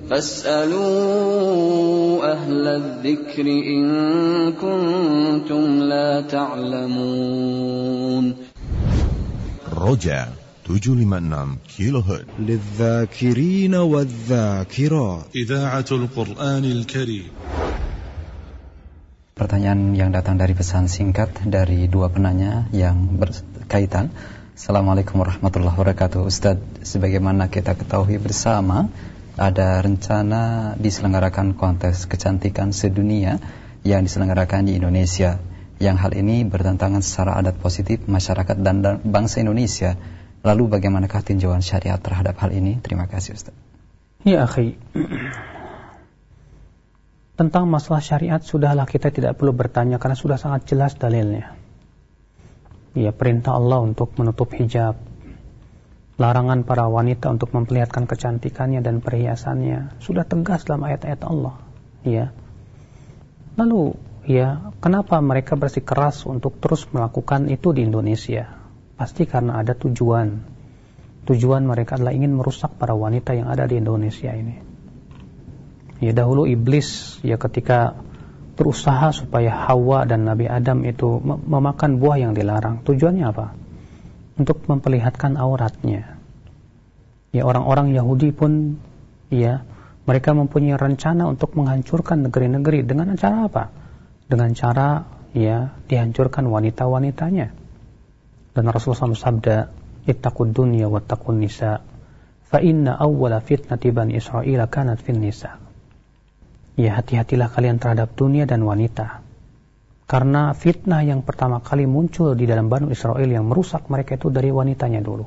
فاسألوا أهل الذكر إن كنتم لا تعلمون. رجاء 756 كيلو هرتز للذاكرين والذاكرات إذاعة القرآن الكريم. Pertanyaan yang datang dari pesan singkat dari dua penanya yang berkaitan. Assalamualaikum warahmatullahi wabarakatuh. Ustaz, sebagaimana kita ketahui bersama, ada rencana diselenggarakan kontes kecantikan sedunia yang diselenggarakan di Indonesia, yang hal ini bertentangan secara adat positif masyarakat dan bangsa Indonesia. Lalu bagaimanakah tinjauan syariat terhadap hal ini? Terima kasih, Ustaz. Ya akhi, tentang masalah syariat sudahlah kita tidak perlu bertanya karena sudah sangat jelas dalilnya. Ya, perintah Allah untuk menutup hijab, larangan para wanita untuk memperlihatkan kecantikannya dan perhiasannya sudah tegas dalam ayat-ayat Allah. Ya. Lalu, ya, kenapa mereka bersikeras untuk terus melakukan itu di Indonesia? Pasti karena ada tujuan. Tujuan mereka adalah ingin merusak para wanita yang ada di Indonesia ini. Ya, dahulu iblis ya ketika berusaha supaya Hawa dan Nabi Adam itu memakan buah yang dilarang. Tujuannya apa? Untuk memperlihatkan auratnya. Ya, orang-orang Yahudi pun ya mereka mempunyai rencana untuk menghancurkan negeri-negeri dengan cara apa? Dengan cara ya dihancurkan wanita-wanitanya. Dan Rasulullah SAW sabda, "Ittaqud dunya wattaqun nisa, fa inna awwala fitnati bani Israil kanat fin nisa." Ya, hati-hatilah kalian terhadap dunia dan wanita. Karena fitnah yang pertama kali muncul di dalam Bani Israel yang merusak mereka itu dari wanitanya dulu.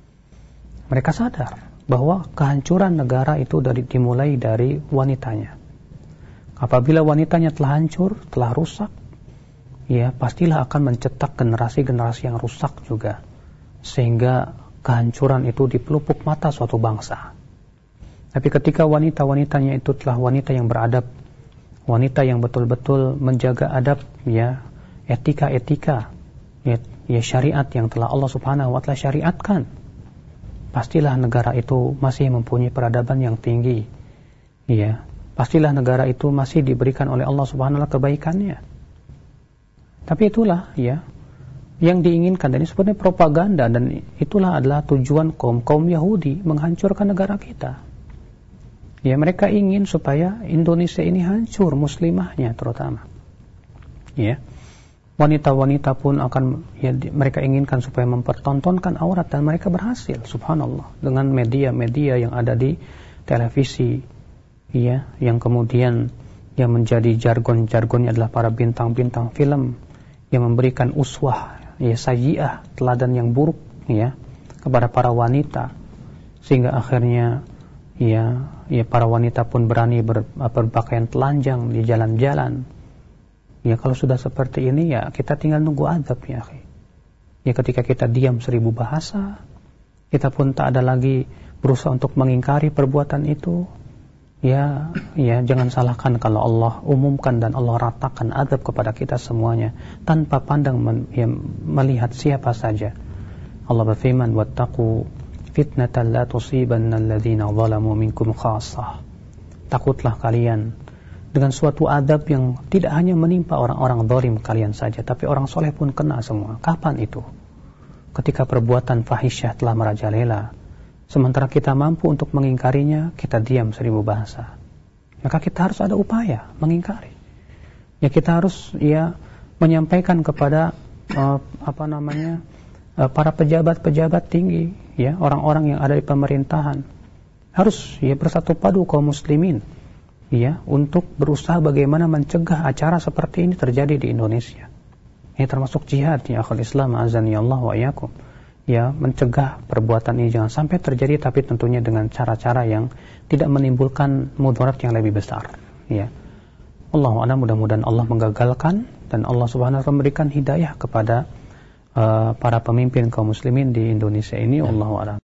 Mereka sadar bahwa kehancuran negara itu dimulai dari wanitanya. Apabila wanitanya telah hancur, telah rusak, ya pastilah akan mencetak generasi-generasi yang rusak juga. Sehingga kehancuran itu di pelupuk mata suatu bangsa. Tapi ketika wanita-wanitanya itu telah wanita yang beradab, wanita yang betul-betul menjaga adab, ya etika-etika, ya syariat yang telah Allah Subhanahu wa Ta'ala syariatkan, pastilah negara itu masih mempunyai peradaban yang tinggi. Ya, pastilah negara itu masih diberikan oleh Allah Subhanahu wa Ta'ala kebaikannya. Tapi itulah ya yang diinginkan, dan ini sebenarnya propaganda, dan itulah adalah tujuan kaum Yahudi menghancurkan negara kita. Ya, mereka ingin supaya Indonesia ini hancur, muslimahnya terutama. Ya, wanita-wanita pun akan, ya, mereka inginkan supaya mempertontonkan aurat, dan mereka berhasil, subhanallah, dengan media-media yang ada di televisi, ya, yang kemudian yang menjadi jargon-jargonnya adalah para bintang-bintang film yang memberikan uswah, ya, sayyi'ah, teladan yang buruk, ya, kepada para wanita, sehingga akhirnya ya para wanita pun berani berpakaian telanjang di jalan-jalan. Ya, kalau sudah seperti ini ya kita tinggal nunggu azab ya akhi. Ya, ketika kita diam 1000 bahasa, kita pun tak ada lagi berusaha untuk mengingkari perbuatan itu. Ya jangan salahkan kalau Allah umumkan dan Allah ratakan azab kepada kita semuanya tanpa pandang melihat siapa saja. Allah berfirman, "Wattaqu fitnatan la tusibanna alladhina zalamu minkum khassah." Takutlah kalian dengan suatu adab yang tidak hanya menimpa orang-orang zalim kalian saja, tapi orang soleh pun kena semua. Kapan itu? Ketika perbuatan fahisyah telah merajalela, sementara kita mampu untuk mengingkarinya, kita diam 1000 bahasa. Maka kita harus ada upaya mengingkari. Ya, kita harus menyampaikan kepada para pejabat-pejabat tinggi, ya, orang-orang yang ada di pemerintahan, harus bersatu padu kaum muslimin, ya, untuk berusaha bagaimana mencegah acara seperti ini terjadi di Indonesia. Ini termasuk jihad, ya akhul Islam, azani Allah wa iyyakum. Ya, mencegah perbuatan ini jangan sampai terjadi, tapi tentunya dengan cara-cara yang tidak menimbulkan mudarat yang lebih besar. Ya, Allahu a'lam, mudah-mudahan Allah menggagalkan dan Allah Subhanahu wa Ta'ala memberikan hidayah kepada para pemimpin kaum muslimin di Indonesia ini. Allahu a'lam.